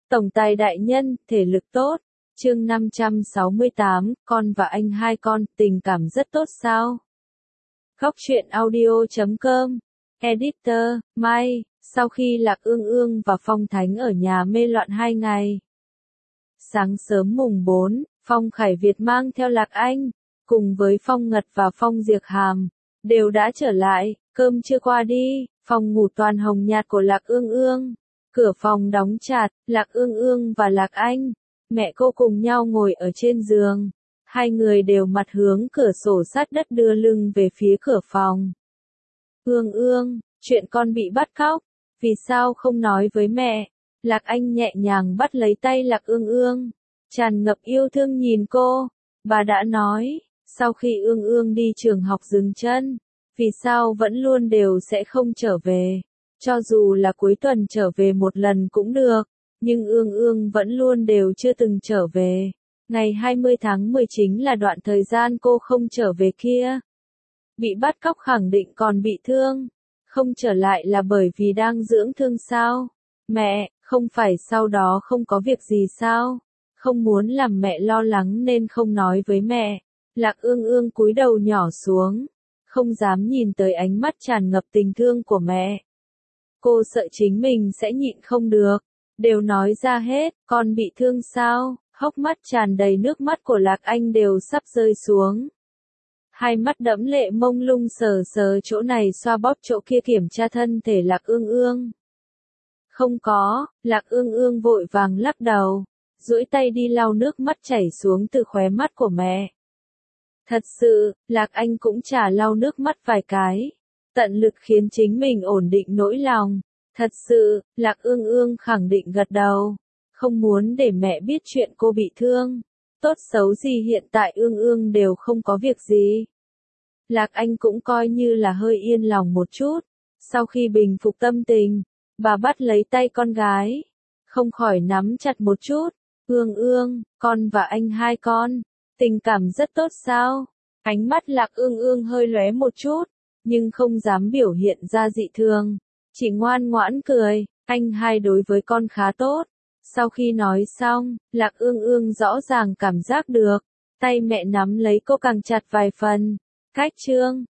Tổng tài đại nhân, thể lực tốt. Chương 568, con và anh hai con, tình cảm rất tốt sao? Góc truyện audio.com. Editor, Mai. Sau khi Lạc Ương Ương và Phong Thánh ở nhà mê loạn 2 ngày. Sáng sớm mùng 4, Phong Khải Việt mang theo Lạc Anh, cùng với Phong Ngật và Phong Diệc Hàm, đều đã trở lại. Cơm chưa qua đi, phòng ngủ toàn hồng nhạt của Lạc Ương Ương. Cửa phòng đóng chặt, Lạc Ương Ương và Lạc Anh, mẹ cô cùng nhau ngồi ở trên giường. Hai người đều mặt hướng cửa sổ sát đất đưa lưng về phía cửa phòng. Ương Ương, chuyện con bị bắt cóc, vì sao không nói với mẹ? Lạc Anh nhẹ nhàng bắt lấy tay Lạc Ương Ương, tràn ngập yêu thương nhìn cô. Bà đã nói, sau khi Ương Ương đi trường học dừng chân, vì sao vẫn luôn đều sẽ không trở về. Cho dù là cuối tuần trở về một lần cũng được, nhưng Ương Ương vẫn luôn đều chưa từng trở về. Ngày 20 tháng 10 chính là đoạn thời gian cô không trở về kia. Bị bắt cóc khẳng định còn bị thương. Không trở lại là bởi vì đang dưỡng thương sao? Mẹ, không phải sau đó không có việc gì sao? Không muốn làm mẹ lo lắng nên không nói với mẹ. Lạc Ương Ương cúi đầu nhỏ xuống, không dám nhìn tới ánh mắt tràn ngập tình thương của mẹ. Cô sợ chính mình sẽ nhịn không được, đều nói ra hết, con bị thương sao? Hốc mắt tràn đầy nước mắt của Lạc Anh đều sắp rơi xuống. Hai mắt đẫm lệ mông lung sờ sờ chỗ này xoa bóp chỗ kia kiểm tra thân thể Lạc Ương Ương. Không có, Lạc Ương Ương vội vàng lắc đầu, duỗi tay đi lau nước mắt chảy xuống từ khóe mắt của mẹ. Thật sự, Lạc Anh cũng chả lau nước mắt vài cái, tận lực khiến chính mình ổn định nỗi lòng. Thật sự, Lạc Ương Ương khẳng định gật đầu, không muốn để mẹ biết chuyện cô bị thương. Tốt xấu gì hiện tại Ương Ương đều không có việc gì. Lạc Anh cũng coi như là hơi yên lòng một chút. Sau khi bình phục tâm tình, bà bắt lấy tay con gái, không khỏi nắm chặt một chút. Ương Ương, con và anh hai con, tình cảm rất tốt sao? Ánh mắt Lạc Ương Ương hơi lóe một chút, nhưng không dám biểu hiện ra dị thường, chỉ ngoan ngoãn cười. Anh hai đối với con khá tốt. Sau khi nói xong, Lạc Ương Ương rõ ràng cảm giác được, tay mẹ nắm lấy cô càng chặt vài phần. Cách chương